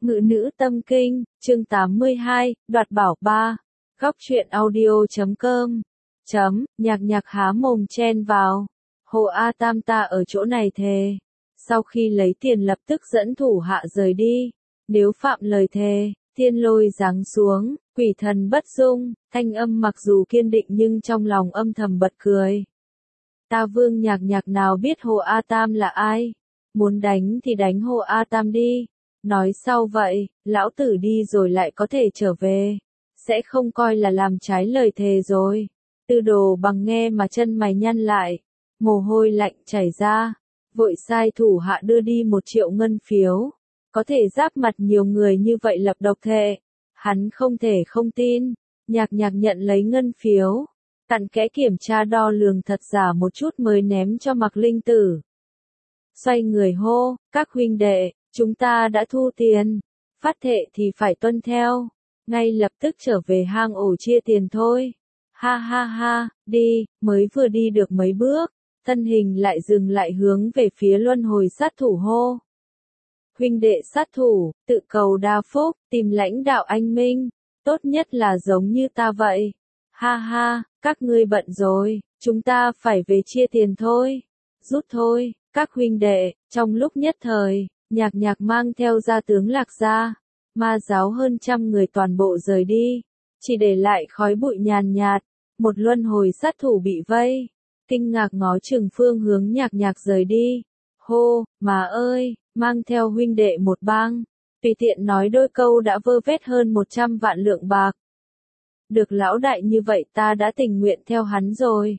Ngự nữ tâm kinh, chương 82, đoạt bảo 3. Góc truyện audio.com. Nhạc nhạc há mồm chen vào. Hồ A Tam ta ở chỗ này thề. Sau khi lấy tiền lập tức dẫn thủ hạ rời đi. Nếu phạm lời thề, thiên lôi giáng xuống, quỷ thần bất dung, thanh âm mặc dù kiên định nhưng trong lòng âm thầm bật cười. Ta Vương Nhạc Nhạc nào biết Hồ A Tam là ai? Muốn đánh thì đánh Hồ A Tam đi. Nói sau vậy, lão tử đi rồi lại có thể trở về. Sẽ không coi là làm trái lời thề rồi. Tư Đồ Bằng nghe mà chân mày nhăn lại. Mồ hôi lạnh chảy ra. Vội sai thủ hạ đưa đi 1 triệu ngân phiếu. Có thể giáp mặt nhiều người như vậy lập độc thệ. Hắn không thể không tin. Nhạc Nhạc nhận lấy ngân phiếu. Cặn kẽ kiểm tra đo lường thật giả một chút mới ném cho Mạc Linh Tử. Xoay người hô, các huynh đệ, chúng ta đã thu tiền. Phát thệ thì phải tuân theo. Ngay lập tức trở về hang ổ chia tiền thôi. Ha ha ha, đi, mới vừa đi được mấy bước. Thân hình lại dừng lại hướng về phía luân hồi sát thủ hô. Huynh đệ sát thủ, tự cầu đa phúc, tìm lãnh đạo anh minh. Tốt nhất là giống như ta vậy. Ha ha, các ngươi bận rồi, chúng ta phải về chia tiền thôi. Rút thôi, các huynh đệ, trong lúc nhất thời, Nhạc Nhạc mang theo gia tướng Lạc Gia, ma giáo hơn 100 người toàn bộ rời đi, chỉ để lại khói bụi nhàn nhạt, một luân hồi sát thủ bị vây, kinh ngạc ngó chừng phương hướng Nhạc Nhạc rời đi. Hô, mà ơi, mang theo huynh đệ một bang, tùy tiện nói đôi câu đã vơ vét hơn 100 vạn lượng bạc. Được lão đại như vậy ta đã tình nguyện theo hắn rồi.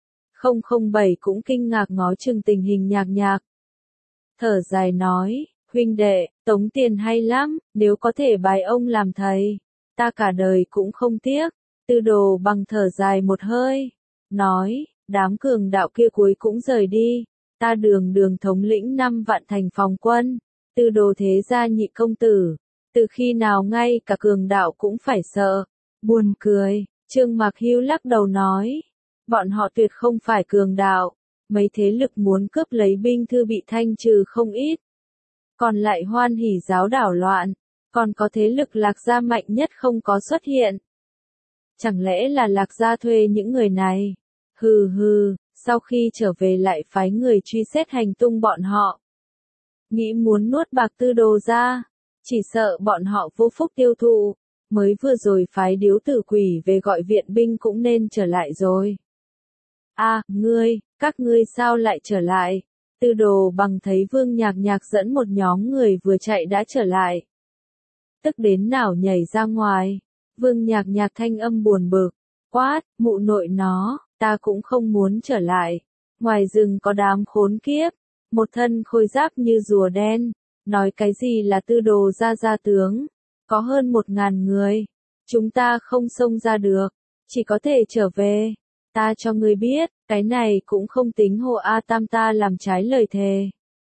007 cũng kinh ngạc ngó chừng tình hình Nhạc Nhạc. Thở dài nói, huynh đệ, tống tiền hay lắm, nếu có thể bái ông làm thầy, ta cả đời cũng không tiếc. Tư Đồ Bằng thở dài một hơi, nói, đám cường đạo kia cuối cũng rời đi, ta đường thống lĩnh 5 vạn thành phòng quân, Tư Đồ thế gia nhị công tử, từ khi nào ngay cả cường đạo cũng phải sợ. Buồn cười, Trương Mạc Hưu lắc đầu nói, bọn họ tuyệt không phải cường đạo, mấy thế lực muốn cướp lấy binh thư bị thanh trừ không ít. Còn lại Hoan Hỷ giáo đảo loạn, còn có thế lực Lạc Gia mạnh nhất không có xuất hiện. Chẳng lẽ là Lạc Gia thuê những người này? Hừ hừ, sau khi trở về lại phái người truy xét hành tung bọn họ. Nghĩ muốn nuốt bạc Tư Đồ ra, chỉ sợ bọn họ vô phúc tiêu thụ. Mới vừa rồi phái điếu tử quỷ về gọi viện binh cũng nên trở lại rồi. À, các ngươi sao lại trở lại? Tư Đồ Bằng thấy Vương Nhạc Nhạc dẫn một nhóm người vừa chạy đã trở lại. Tức đến nào nhảy ra ngoài. Vương Nhạc Nhạc thanh âm buồn bực. Quát, mụ nội nó, ta cũng không muốn trở lại. Ngoài rừng có đám khốn kiếp. Một thân khôi giáp như rùa đen. Nói cái gì là Tư Đồ gia tướng. Có hơn 1000 người. Chúng ta không xông ra được. Chỉ có thể trở về. Ta cho ngươi biết, cái này cũng không tính Hồ A Tam ta làm trái lời thề.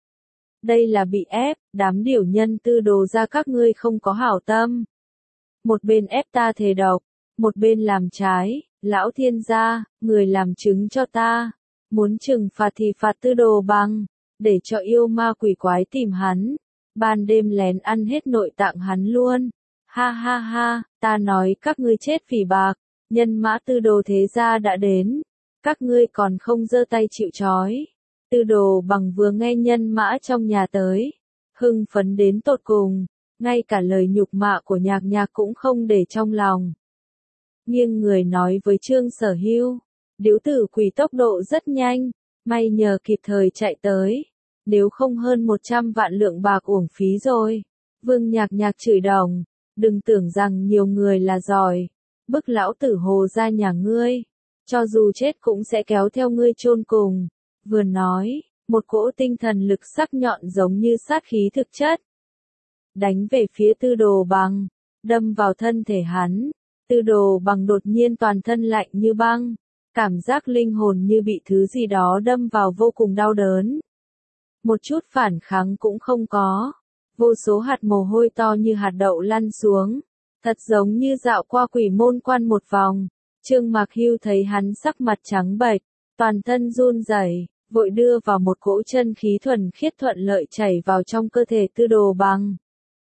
Đây là bị ép, đám điểu nhân Tư Đồ ra các ngươi không có hảo tâm. Một bên ép ta thề độc, một bên làm trái, lão thiên gia, người làm chứng cho ta. Muốn trừng phạt thì phạt Tư Đồ Bằng, để cho yêu ma quỷ quái tìm hắn. Ban đêm lén ăn hết nội tạng hắn luôn. Ha ha ha, ta nói các ngươi chết vì bạc, nhân mã Tư Đồ thế gia đã đến. Các ngươi còn không giơ tay chịu trói. Tư Đồ Bằng vừa nghe nhân mã trong nhà tới, hưng phấn đến tột cùng, ngay cả lời nhục mạ của Nhạc Nhạc cũng không để trong lòng. Nhưng người nói với Trương Sở Hưu, điếu tử quỷ tốc độ rất nhanh, may nhờ kịp thời chạy tới. Nếu không hơn 100 vạn lượng bạc uổng phí rồi. Vương Nhạc Nhạc chửi đồng, đừng tưởng rằng nhiều người là giỏi, bức lão tử Hồ ra nhà ngươi, cho dù chết cũng sẽ kéo theo ngươi chôn cùng. Vừa nói, một cỗ tinh thần lực sắc nhọn giống như sát khí thực chất, đánh về phía Tư Đồ Bằng, đâm vào thân thể hắn. Tư Đồ Bằng đột nhiên toàn thân lạnh như băng, cảm giác linh hồn như bị thứ gì đó đâm vào vô cùng đau đớn. Một chút phản kháng cũng không có. Vô số hạt mồ hôi to như hạt đậu lăn xuống. Thật giống như dạo qua quỷ môn quan một vòng. Trương Mạc Hưu thấy hắn sắc mặt trắng bệch, toàn thân run rẩy, vội đưa vào một cỗ chân khí thuần khiết thuận lợi chảy vào trong cơ thể Tư Đồ Bằng.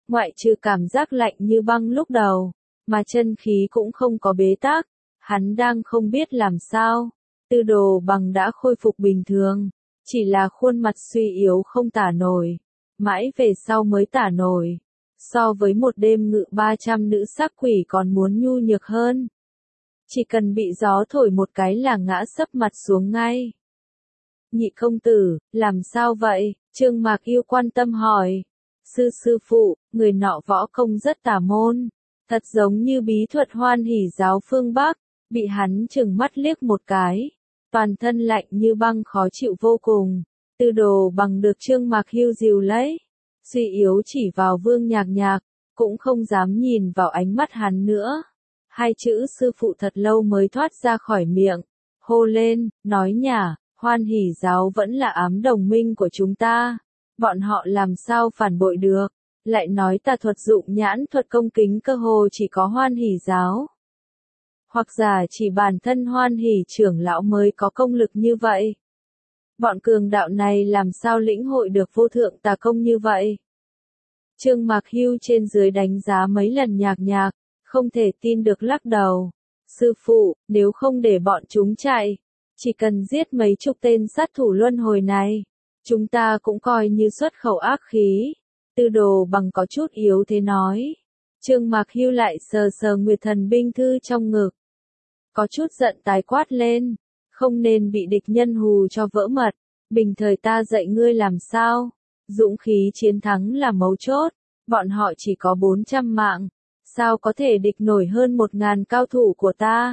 ngoại trừ cảm giác lạnh như băng lúc đầu, mà chân khí cũng không có bế tắc, hắn đang không biết làm sao. Tư Đồ Bằng đã khôi phục bình thường, chỉ là khuôn mặt suy yếu không tả nổi, mãi về sau mới tả nổi. So với một đêm ngự 300 nữ sắc quỷ còn muốn nhu nhược hơn. Chỉ cần bị gió thổi một cái là ngã sấp mặt xuống ngay. Nhị công tử, làm sao vậy? Trương Mạc Yêu quan tâm hỏi. Sư phụ, người nọ võ công rất tà môn, thật giống như bí thuật Hoan Hỷ giáo phương Bắc, bị hắn trừng mắt liếc một cái, toàn thân lạnh như băng khó chịu vô cùng. Tư Đồ Bằng được Trương Mạc Hưu dìu lấy, suy yếu chỉ vào Vương Nhạc Nhạc, cũng không dám nhìn vào ánh mắt hắn nữa. Hai chữ sư phụ thật lâu mới thoát ra khỏi miệng, hô lên, nói nhả, Hoan Hỷ giáo vẫn là ám đồng minh của chúng ta, bọn họ làm sao phản bội được, lại nói tà thuật dụng nhãn thuật công kính cơ hồ chỉ có Hoan Hỷ giáo. Hoặc giả chỉ bản thân Hoan Hỷ trưởng lão mới có công lực như vậy. Bọn cường đạo này làm sao lĩnh hội được vô thượng tà công như vậy? Trương Mạc Hưu trên dưới đánh giá mấy lần Nhạc Nhạc, không thể tin được lắc đầu. Sư phụ, nếu không để bọn chúng chạy, chỉ cần giết mấy chục tên sát thủ luân hồi này, chúng ta cũng coi như xuất khẩu ác khí. Tư Đồ Bằng có chút yếu thế nói. Trương Mạc Hưu lại sờ sờ Nguyệt Thần binh thư trong ngực. Có chút giận tái quát lên, không nên bị địch nhân hù cho vỡ mật, bình thời ta dạy ngươi làm sao. Dũng khí chiến thắng là mấu chốt, bọn họ chỉ có 400 mạng, sao có thể địch nổi hơn 1000 cao thủ của ta.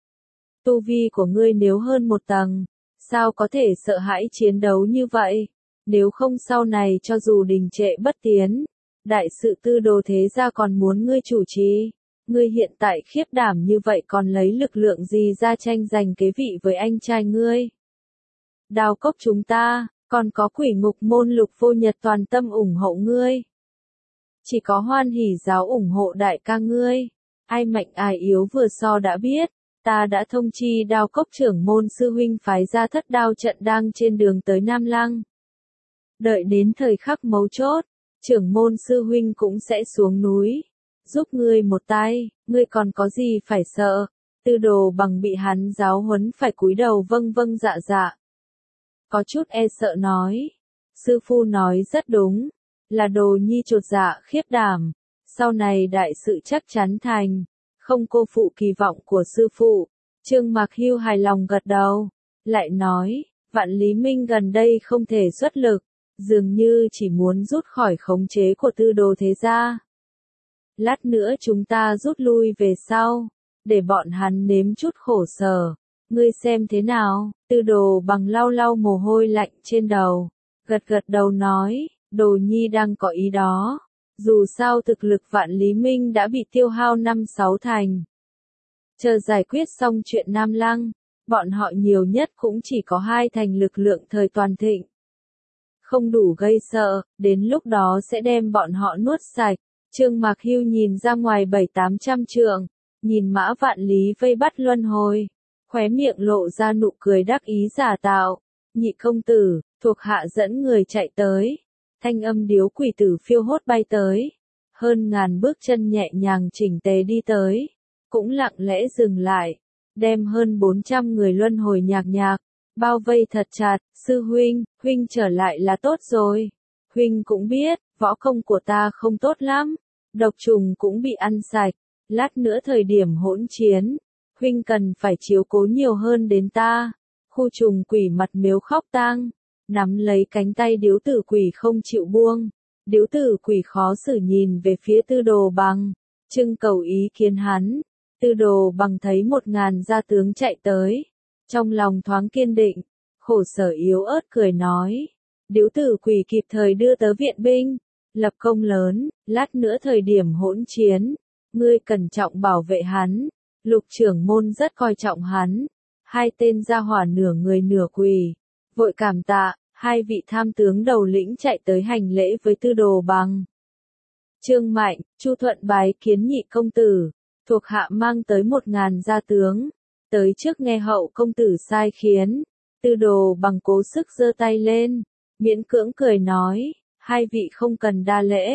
Tu vi của ngươi nếu hơn một tầng, sao có thể sợ hãi chiến đấu như vậy, nếu không sau này cho dù đình trệ bất tiến, đại sự Tư Đồ thế gia còn muốn ngươi chủ trì. Ngươi hiện tại khiếp đảm như vậy còn lấy lực lượng gì ra tranh giành kế vị với anh trai ngươi? Đao Cốc chúng ta, còn có Quỷ Ngục môn Lục Vô Nhật toàn tâm ủng hộ ngươi. Chỉ có Hoan Hỷ giáo ủng hộ đại ca ngươi. Ai mạnh ai yếu vừa so đã biết, ta đã thông chi Đao Cốc trưởng môn sư huynh phái ra thất đao trận đang trên đường tới Nam Lăng. Đợi đến thời khắc mấu chốt, trưởng môn sư huynh cũng sẽ xuống núi, giúp ngươi một tay, ngươi còn có gì phải sợ. Tư Đồ Bằng bị hắn giáo huấn phải cúi đầu vâng vâng dạ dạ. Có chút e sợ nói, sư phụ nói rất đúng, là Đồ nhi chột dạ khiếp đảm, sau này đại sự chắc chắn thành, không cô phụ kỳ vọng của sư phụ. Trương Mạc Hưu hài lòng gật đầu, lại nói, Vạn Lý Minh gần đây không thể xuất lực, dường như chỉ muốn rút khỏi khống chế của Tư Đồ thế gia. Lát nữa chúng ta rút lui về sau, để bọn hắn nếm chút khổ sở. Ngươi xem thế nào? Tư Đồ Bằng lau lau mồ hôi lạnh trên đầu, gật gật đầu nói, Đồ nhi đang có ý đó. Dù sao thực lực Vạn Lý Minh đã bị tiêu hao 5-6 thành. Chờ giải quyết xong chuyện Nam Lăng, bọn họ nhiều nhất cũng chỉ có 2 thành lực lượng thời toàn thịnh. Không đủ gây sợ, đến lúc đó sẽ đem bọn họ nuốt sạch. Trương Mạc Hưu nhìn ra ngoài 700-800 trượng, nhìn Mã Vạn Lý vây bắt luân hồi, khóe miệng lộ ra nụ cười đắc ý giả tạo. Nhị công tử, thuộc hạ dẫn người chạy tới. Thanh âm điếu quỷ tử phiêu hốt bay tới. Hơn ngàn bước chân nhẹ nhàng chỉnh tề đi tới. Cũng lặng lẽ dừng lại. Đem hơn 400 người luân hồi Nhạc Nhạc bao vây thật chặt. Sư huynh, huynh trở lại là tốt rồi. Huynh cũng biết, võ công của ta không tốt lắm. Độc trùng cũng bị ăn sạch. Lát nữa thời điểm hỗn chiến, huynh cần phải chiếu cố nhiều hơn đến ta. Khu trùng quỷ mặt miếu khóc tang, nắm lấy cánh tay điếu tử quỷ không chịu buông. Điếu tử quỷ khó xử nhìn về phía Tư Đồ Bằng, trưng cầu ý kiến hắn. Tư Đồ Bằng thấy 1000 gia tướng chạy tới, trong lòng thoáng kiên định, khổ sở yếu ớt cười nói. Điếu tử quỷ kịp thời đưa tới viện binh, lập công lớn, lát nữa thời điểm hỗn chiến, ngươi cẩn trọng bảo vệ hắn. Lục trưởng môn rất coi trọng hắn. 2 tên gia hỏa nửa người nửa quỷ, vội cảm tạ. 2 vị tham tướng đầu lĩnh chạy tới hành lễ với Tư Đồ Bằng. Trương Mạnh, Chu Thuận bái kiến nhị công tử, thuộc hạ mang tới 1000 gia tướng, tới trước nghe hậu công tử sai khiến. Tư Đồ Bằng cố sức giơ tay lên, miễn cưỡng cười nói, 2 vị không cần đa lễ,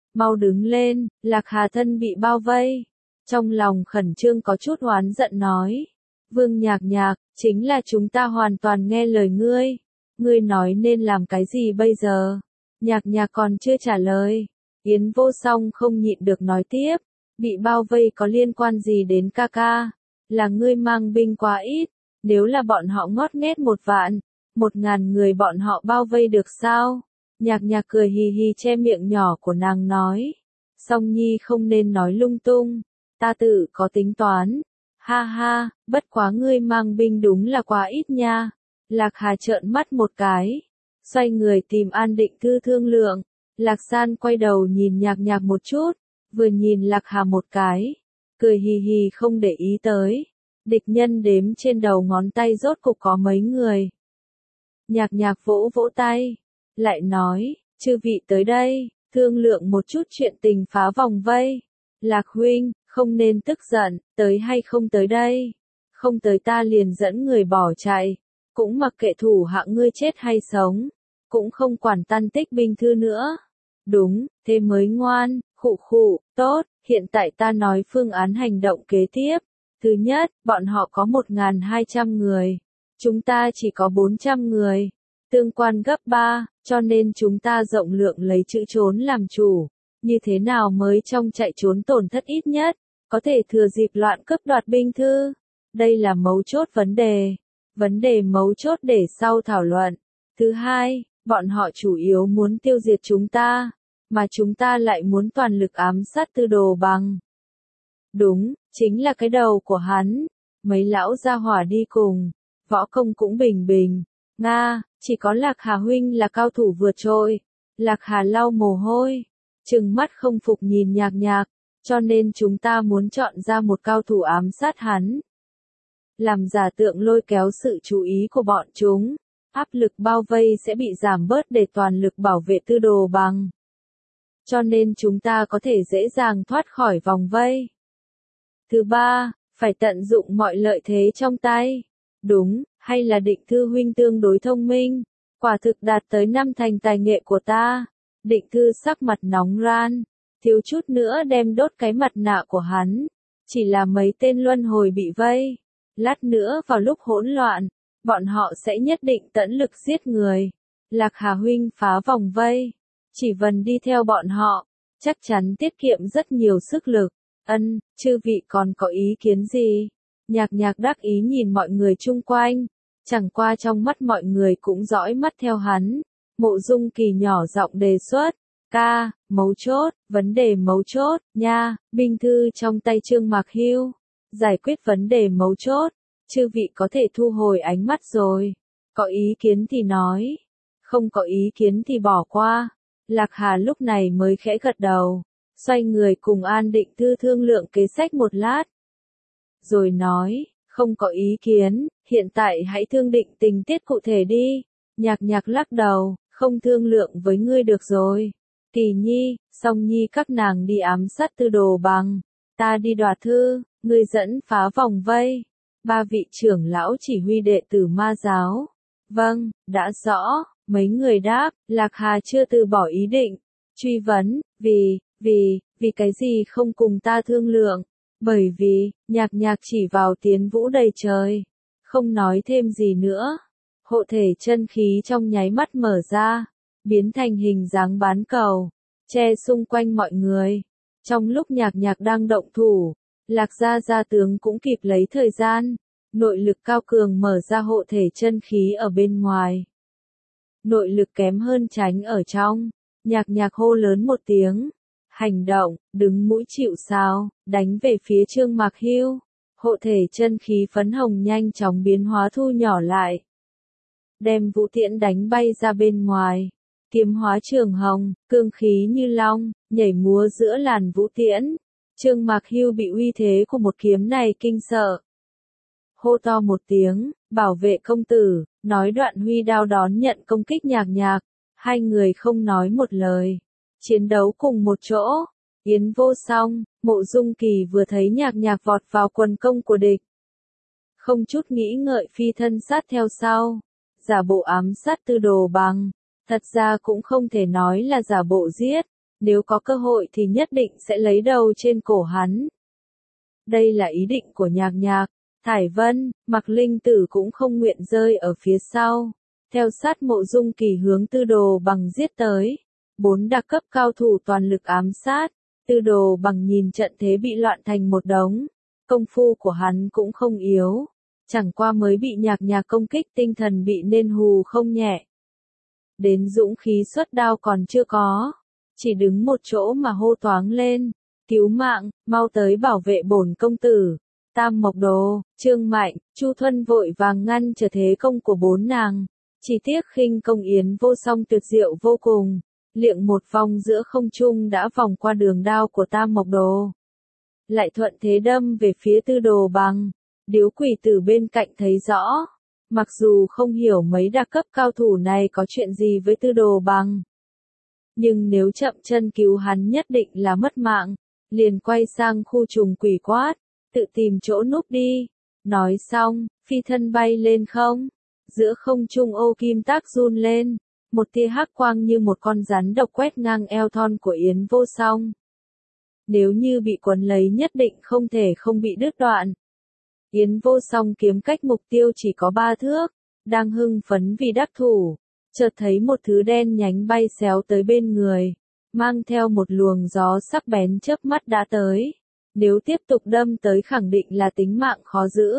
mau đứng lên, Lạc Hà thân bị bao vây. Trong lòng khẩn trương có chút oán giận nói. Vương Nhạc Nhạc, chính là chúng ta hoàn toàn nghe lời ngươi. Ngươi nói nên làm cái gì bây giờ? Nhạc Nhạc còn chưa trả lời. Yến Vô Song không nhịn được nói tiếp. Bị bao vây có liên quan gì đến ca ca? Là ngươi mang binh quá ít. Nếu là bọn họ ngót nghét 1 vạn, 1000 người bọn họ bao vây được sao? Nhạc Nhạc cười hì hì che miệng nhỏ của nàng nói. Song Nhi không nên nói lung tung. Ta tự có tính toán. Ha ha, bất quá ngươi mang binh đúng là quá ít nha. Lạc Hà trợn mắt một cái. Xoay người tìm An Định Thư thương lượng. Lạc San quay đầu nhìn Nhạc Nhạc một chút. Vừa nhìn Lạc Hà một cái. Cười hì hì không để ý tới. Địch nhân đếm trên đầu ngón tay rốt cục có mấy người. Nhạc Nhạc vỗ vỗ tay. Lại nói, chư vị tới đây, thương lượng một chút chuyện tình phá vòng vây. Lạc huynh, không nên tức giận, tới hay không tới đây. Không tới ta liền dẫn người bỏ chạy. Cũng mặc kệ thủ hạ ngươi chết hay sống. Cũng không quản tan tích binh thư nữa. Đúng, thế mới ngoan, khụ khụ, tốt, hiện tại ta nói phương án hành động kế tiếp. Thứ nhất, bọn họ có 1200 người. Chúng ta chỉ có 400 người. Tương quan gấp 3, cho nên chúng ta rộng lượng lấy chữ trốn làm chủ. Như thế nào mới trong chạy trốn tổn thất ít nhất, có thể thừa dịp loạn cướp đoạt binh thư. Đây là mấu chốt vấn đề. Vấn đề mấu chốt để sau thảo luận. Thứ hai, bọn họ chủ yếu muốn tiêu diệt chúng ta, mà chúng ta lại muốn toàn lực ám sát Tư Đồ Bằng. Đúng, chính là cái đầu của hắn. Mấy lão gia hỏa đi cùng, võ công cũng bình bình. Nga, chỉ có Lạc Hà huynh là cao thủ vượt trội. Lạc Hà lau mồ hôi, trừng mắt không phục nhìn Nhạc Nhạc, cho nên chúng ta muốn chọn ra một cao thủ ám sát hắn. Làm giả tượng lôi kéo sự chú ý của bọn chúng, áp lực bao vây sẽ bị giảm bớt để toàn lực bảo vệ Tư Đồ Bằng. Cho nên chúng ta có thể dễ dàng thoát khỏi vòng vây. Thứ ba, phải tận dụng mọi lợi thế trong tay. Đúng, hay là Định Thư huynh tương đối thông minh, quả thực đạt tới 5 thành tài nghệ của ta. Định Thư sắc mặt nóng ran, thiếu chút nữa đem đốt cái mặt nạ của hắn. Chỉ là mấy tên luân hồi bị vây. Lát nữa vào lúc hỗn loạn, bọn họ sẽ nhất định tận lực giết người. Lạc Hà huynh phá vòng vây, chỉ cần đi theo bọn họ, chắc chắn tiết kiệm rất nhiều sức lực. Chư vị còn có ý kiến gì? Nhạc Nhạc đắc ý nhìn mọi người chung quanh, chẳng qua trong mắt mọi người cũng dõi mắt theo hắn. Mộ Dung Kỳ nhỏ giọng đề xuất, ca, mấu chốt, vấn đề mấu chốt, nha, binh thư trong tay Trương Mạc Hưu, giải quyết vấn đề mấu chốt, chư vị có thể thu hồi ánh mắt rồi, có ý kiến thì nói, không có ý kiến thì bỏ qua. Lạc Hà lúc này mới khẽ gật đầu, xoay người cùng An Định Thư thương lượng kế sách một lát. Rồi nói, không có ý kiến, hiện tại hãy thương định tình tiết cụ thể đi. Nhạc Nhạc lắc đầu, không thương lượng với ngươi được rồi. Kỳ Nhi, Song Nhi các nàng đi ám sát Tư Đồ Bằng, ta đi đoạt thư, ngươi dẫn phá vòng vây. 3 vị trưởng lão chỉ huy đệ tử Ma giáo. Vâng, đã rõ, mấy người đáp. Lạc Hà chưa từ bỏ ý định. Truy vấn, vì cái gì không cùng ta thương lượng? Bởi vì, Nhạc Nhạc chỉ vào Tiến Vũ đầy trời, không nói thêm gì nữa. Hộ thể chân khí trong nháy mắt mở ra, biến thành hình dáng bán cầu, che xung quanh mọi người. Trong lúc Nhạc Nhạc đang động thủ, Lạc gia tướng cũng kịp lấy thời gian, nội lực cao cường mở ra hộ thể chân khí ở bên ngoài. Nội lực kém hơn tránh ở trong. Nhạc Nhạc hô lớn một tiếng, hành động, đứng mũi chịu sào, đánh về phía Trương Mạc Hưu. Hộ thể chân khí phấn hồng nhanh chóng biến hóa thu nhỏ lại, đem vũ tiễn đánh bay ra bên ngoài. Kiếm hóa trường hồng, cương khí như long, nhảy múa giữa làn vũ tiễn. Trương Mạc Hưu bị uy thế của một kiếm này kinh sợ. Hô to một tiếng, bảo vệ công tử, nói đoạn huy đao đón nhận công kích Nhạc Nhạc. Hai người không nói một lời, chiến đấu cùng một chỗ. Yến Vô Song, Mộ Dung Kỳ vừa thấy Nhạc Nhạc vọt vào quần công của địch, không chút nghĩ ngợi phi thân sát theo sau, giả bộ ám sát Tư Đồ Bằng. Thật ra cũng không thể nói là giả bộ giết, Nếu có cơ hội thì nhất định sẽ lấy đầu trên cổ hắn. Đây là ý định của Nhạc Nhạc. Thải Vân, Mạc Linh Tử cũng không nguyện rơi ở phía sau. Theo sát Mộ Dung Kỳ hướng Tư Đồ Bằng giết tới. 4 đặc cấp cao thủ toàn lực ám sát. Tư Đồ Bằng nhìn trận thế bị loạn thành một đống. Công phu của hắn cũng không yếu. Chẳng qua mới bị Nhạc Nhạc công kích tinh thần bị nên hù không nhẹ. Đến dũng khí xuất đao còn chưa có. Chỉ đứng một chỗ mà hô toáng lên. Cứu mạng, mau tới bảo vệ bổn công tử. Tam Mộc Đồ, Trương Mạnh, Chu Thuân vội vàng ngăn trở thế công của 4 nàng. Chỉ tiếc khinh công Yến Vô Song tuyệt diệu vô cùng. Liệng một vòng giữa không trung đã vòng qua đường đao của Tam Mộc Đồ. Lại thuận thế đâm về phía Tư Đồ Bằng. Điếu quỷ tử bên cạnh thấy rõ. Mặc dù không hiểu mấy đặc cấp cao thủ này có chuyện gì với Tư Đồ Bằng. Nhưng nếu chậm chân cứu hắn nhất định là mất mạng. Liền quay sang khu trùng quỷ quát. Tự tìm chỗ núp đi. Nói xong, phi thân bay lên không. Giữa không trung ô kim tác run lên. Một tia hắc quang như một con rắn độc quét ngang eo thon của Yến Vô Song. Nếu như bị quấn lấy nhất định không thể không bị đứt đoạn. Yến Vô Song kiếm cách mục tiêu chỉ có 3 thước. Đang hưng phấn vì đắc thủ. Chợt thấy một thứ đen nhánh bay xéo tới bên người. Mang theo một luồng gió sắc bén chớp mắt đã tới. Nếu tiếp tục đâm tới khẳng định là tính mạng khó giữ.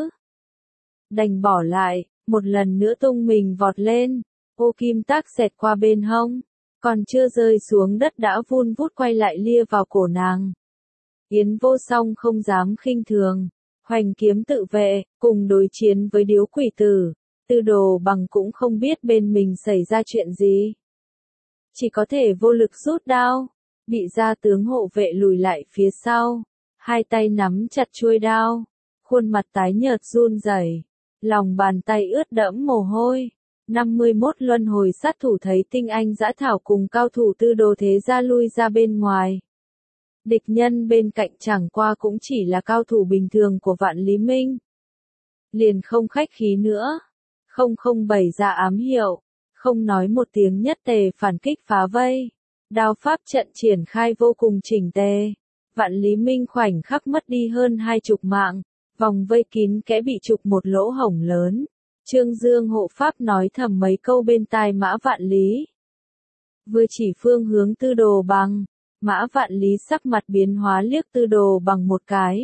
Đành bỏ lại, một lần nữa tung mình vọt lên. Ô kim tác xẹt qua bên hông. Còn chưa rơi xuống đất đã vun vút quay lại lia vào cổ nàng. Yến Vô Song không dám khinh thường. Hoành kiếm tự vệ, cùng đối chiến với điếu quỷ tử. Tư Đồ Bằng cũng không biết bên mình xảy ra chuyện gì. Chỉ có thể vô lực rút đao. Bị gia tướng hộ vệ lùi lại phía sau. Hai tay nắm chặt chuôi đao. Khuôn mặt tái nhợt run rẩy. Lòng bàn tay ướt đẫm mồ hôi. 51 luân hồi sát thủ thấy tinh anh dã thảo cùng cao thủ Tư Đồ thế gia lui ra bên ngoài. Địch nhân bên cạnh chẳng qua cũng chỉ là cao thủ bình thường của Vạn Lý Minh. Liền không khách khí nữa. Không bày ra ám hiệu. Không nói một tiếng nhất tề phản kích phá vây. Đao pháp trận triển khai vô cùng chỉnh tề. Vạn Lý Minh khoảnh khắc mất đi hơn 20 mạng. Vòng vây kín kẽ bị trục một lỗ hổng lớn. Trương Dương hộ pháp nói thầm mấy câu bên tai Mã Vạn Lý. Vừa chỉ phương hướng Tư Đồ Bằng. Mã Vạn Lý sắc mặt biến hóa liếc Tư Đồ Bằng một cái.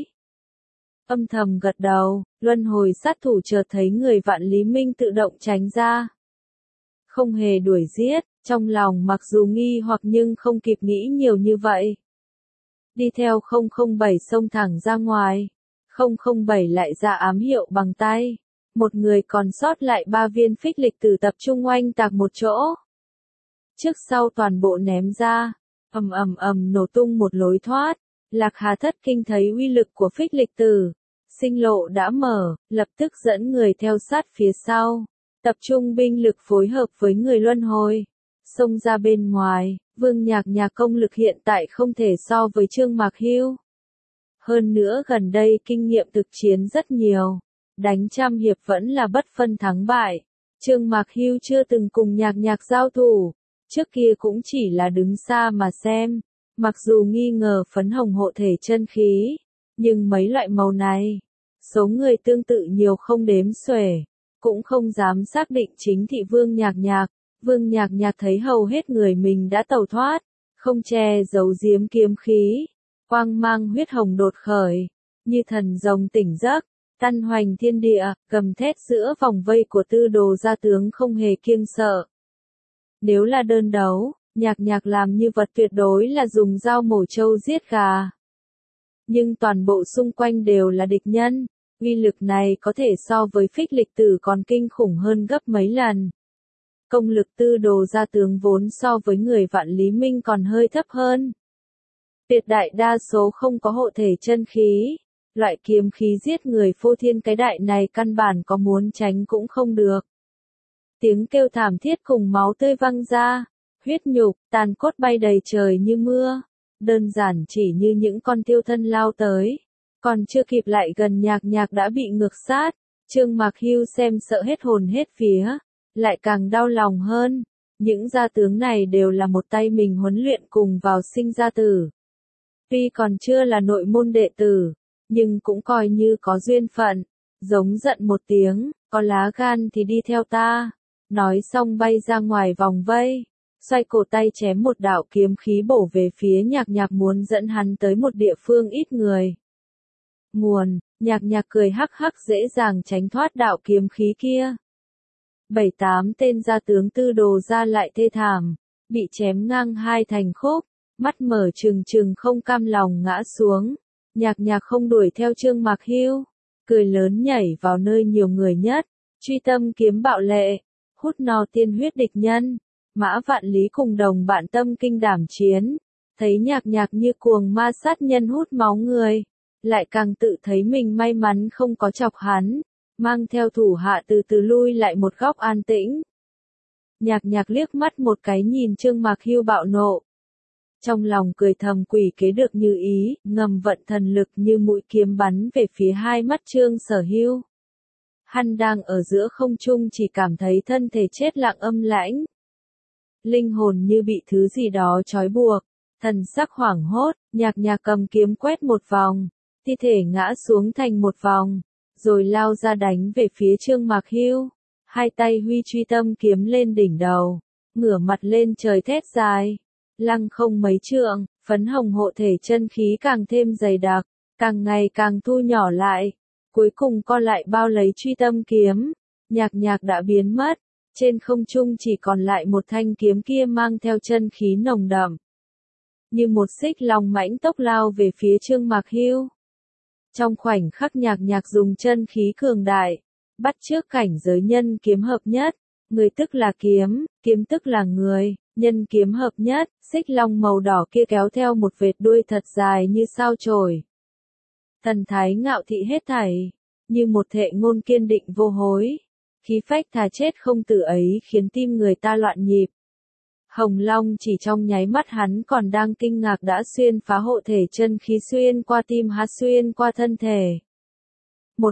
Âm thầm gật đầu, luân hồi sát thủ chợt thấy người Vạn Lý Minh tự động tránh ra. Không hề đuổi giết, trong lòng mặc dù nghi hoặc nhưng không kịp nghĩ nhiều như vậy. Đi theo 007 xông thẳng ra ngoài. 007 lại ra ám hiệu bằng tay. Một người còn sót lại 3 viên phích lịch tử tập trung oanh tạc một chỗ. Trước sau toàn bộ ném ra. Ầm nổ tung một lối thoát. Lạc Hà Thất Kinh thấy uy lực của phích lịch tử. Sinh lộ đã mở, lập tức dẫn người theo sát phía sau. Tập trung binh lực phối hợp với người luân hồi. Xông ra bên ngoài, Vương Nhạc Nhạc công lực hiện tại không thể so với Trương Mạc Hưu. Hơn nữa gần đây kinh nghiệm thực chiến rất nhiều. Đánh trăm hiệp vẫn là bất phân thắng bại. Trương Mạc Hưu chưa từng cùng Nhạc Nhạc giao thủ. Trước kia cũng chỉ là đứng xa mà xem. Mặc dù nghi ngờ phấn hồng hộ thể chân khí. Nhưng mấy loại màu này, số người tương tự nhiều không đếm xuể. Cũng không dám xác định chính thị Vương Nhạc Nhạc. Vương Nhạc Nhạc thấy hầu hết người mình đã tẩu thoát. Không che giấu giếm kiếm khí. Quang mang huyết hồng đột khởi. Như thần rồng tỉnh giấc. Căn hoành thiên địa, gầm thét giữa vòng vây của Tư Đồ gia tướng không hề kiêng sợ. Nếu là đơn đấu, Nhạc Nhạc làm như vật tuyệt đối là dùng dao mổ trâu giết gà. Nhưng toàn bộ xung quanh đều là địch nhân. Uy lực này có thể so với phích lịch tử còn kinh khủng hơn gấp mấy lần. Công lực Tư Đồ gia tướng vốn so với người Vạn Lý Minh còn hơi thấp hơn. Tuyệt đại đa số không có hộ thể chân khí. Loại kiếm khí giết người phô thiên cái đại này căn bản có muốn tránh cũng không được. Tiếng kêu thảm thiết cùng máu tươi văng ra. Huyết nhục, tàn cốt bay đầy trời như mưa. Đơn giản chỉ như những con tiêu thân lao tới. Còn chưa kịp lại gần Nhạc Nhạc đã bị ngược sát. Trương Mạc Hưu xem sợ hết hồn hết vía. Lại càng đau lòng hơn. Những gia tướng này đều là một tay mình huấn luyện cùng vào sinh ra tử. Tuy còn chưa là nội môn đệ tử, nhưng cũng coi như có duyên phận. Giống giận một tiếng, có lá gan thì đi theo ta. Nói xong bay ra ngoài vòng vây, xoay cổ tay chém một đạo kiếm khí bổ về phía Nhạc Nhạc muốn dẫn hắn tới một địa phương ít người. Nguồn, Nhạc Nhạc cười hắc hắc dễ dàng tránh thoát đạo kiếm khí kia. 7-8 tên gia tướng Tư Đồ ra lại thê thảm, bị chém ngang hai thành khúc, mắt mở trừng trừng không cam lòng ngã xuống. Nhạc Nhạc không đuổi theo Trương Mạc Hưu, cười lớn nhảy vào nơi nhiều người nhất, truy tâm kiếm bạo lệ, hút no tiên huyết địch nhân. Mã Vạn Lý cùng đồng bạn tâm kinh đảm chiến, thấy Nhạc Nhạc như cuồng ma sát nhân hút máu người, lại càng tự thấy mình may mắn không có chọc hắn, mang theo thủ hạ từ từ lui lại một góc an tĩnh. Nhạc Nhạc liếc mắt một cái nhìn Trương Mạc Hưu bạo nộ. Trong lòng cười thầm quỷ kế được như ý, ngầm vận thần lực như mũi kiếm bắn về phía hai mắt Trương Sở Hưu. Hắn đang ở giữa không trung chỉ cảm thấy thân thể chết lặng âm lãnh. Linh hồn như bị thứ gì đó trói buộc, thần sắc hoảng hốt, Nhạc Nhạc cầm kiếm quét một vòng, thi thể ngã xuống thành một vòng, rồi lao ra đánh về phía Trương Mạc Hưu. Hai tay huy truy tâm kiếm lên đỉnh đầu, ngửa mặt lên trời thét dài. Lăng không mấy trượng, phấn hồng hộ thể chân khí càng thêm dày đặc, càng ngày càng thu nhỏ lại, cuối cùng co lại bao lấy truy tâm kiếm. Nhạc Nhạc đã biến mất, trên không trung chỉ còn lại một thanh kiếm kia mang theo chân khí nồng đậm. Như một xích long mãnh tốc lao về phía Trương Mạc Hưu. Trong khoảnh khắc Nhạc Nhạc dùng chân khí cường đại, bắt chước cảnh giới nhân kiếm hợp nhất, người tức là kiếm, kiếm tức là người. Nhân kiếm hợp nhất, xích long màu đỏ kia kéo theo một vệt đuôi thật dài như sao chổi. Thần thái ngạo thị hết thảy, như một thệ ngôn kiên định vô hối. Khí phách thà chết không tử ấy khiến tim người ta loạn nhịp. Hồng Long chỉ trong nháy mắt hắn còn đang kinh ngạc đã xuyên phá hộ thể chân khí xuyên qua tim hắn xuyên qua thân thể. Một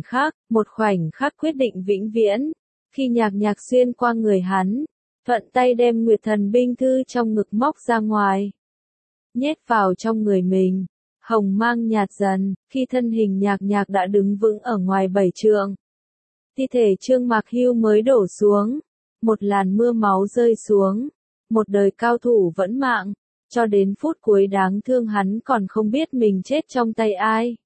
khoảnh khắc quyết định vĩnh viễn, khi Nhạc Nhạc xuyên qua người hắn. Thuận tay đem Nguyệt Thần binh thư trong ngực móc ra ngoài, nhét vào trong người mình. Hồng mang nhạt dần, khi thân hình Nhạc Nhạc đã đứng vững ở ngoài 7 trượng. Thi thể Trương Mạc Hưu mới đổ xuống, một làn mưa máu rơi xuống. Một đời cao thủ vẫn mạng, cho đến phút cuối đáng thương hắn còn không biết mình chết trong tay ai.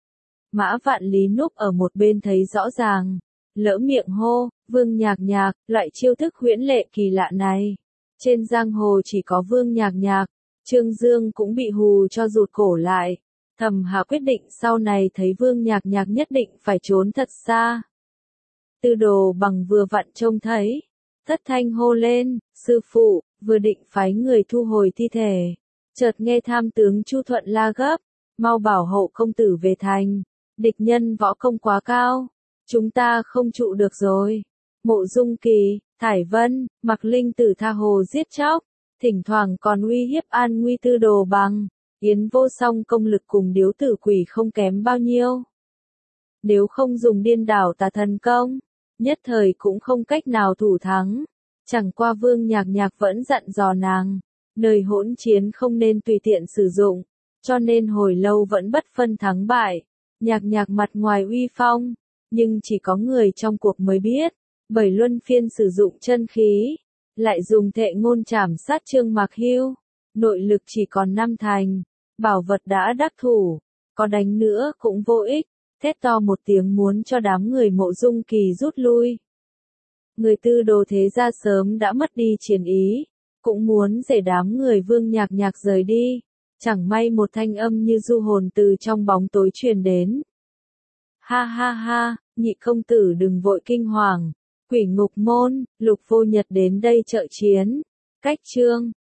Mã Vạn Lý núp ở một bên thấy rõ ràng, lỡ miệng hô, Vương Nhạc Nhạc, loại chiêu thức huyễn lệ kỳ lạ này. Trên giang hồ chỉ có Vương Nhạc Nhạc, Trương Dương cũng bị hù cho rụt cổ lại. Thầm hạ quyết định sau này thấy Vương Nhạc Nhạc nhất định phải trốn thật xa. Tư Đồ Bằng vừa vặn trông thấy, thất thanh hô lên, sư phụ, vừa định phái người thu hồi thi thể. Chợt nghe tham tướng Chu Thuận la gấp, mau bảo hộ công tử về thành, địch nhân võ công quá cao. Chúng ta không trụ được rồi. Mộ Dung Kỳ, Thải Vân, Mạc Linh Tử tha hồ giết chóc, thỉnh thoảng còn uy hiếp an nguy Tư Đồ Bằng. Yến Vô Song công lực cùng điếu tử quỷ không kém bao nhiêu. Nếu không dùng điên đảo tà thần công, nhất thời cũng không cách nào thủ thắng. Chẳng qua Vương Nhạc Nhạc vẫn dặn dò nàng, nơi hỗn chiến không nên tùy tiện sử dụng, cho nên hồi lâu vẫn bất phân thắng bại. Nhạc Nhạc mặt ngoài uy phong, nhưng chỉ có người trong cuộc mới biết, bởi luân phiên sử dụng chân khí, lại dùng thệ ngôn trảm sát Trương Mạc Hưu, nội lực chỉ còn 5 thành, bảo vật đã đắc thủ, có đánh nữa cũng vô ích, thét to một tiếng muốn cho đám người Mộ Dung Kỳ rút lui. Người Tư Đồ thế gia sớm đã mất đi chiến ý, cũng muốn để đám người Vương Nhạc Nhạc rời đi, chẳng may một thanh âm như du hồn từ trong bóng tối truyền đến. Ha ha ha, nhị công tử đừng vội kinh hoàng, Quỷ Ngục Môn, Lục Vô Nhật đến đây trợ chiến. Cách chương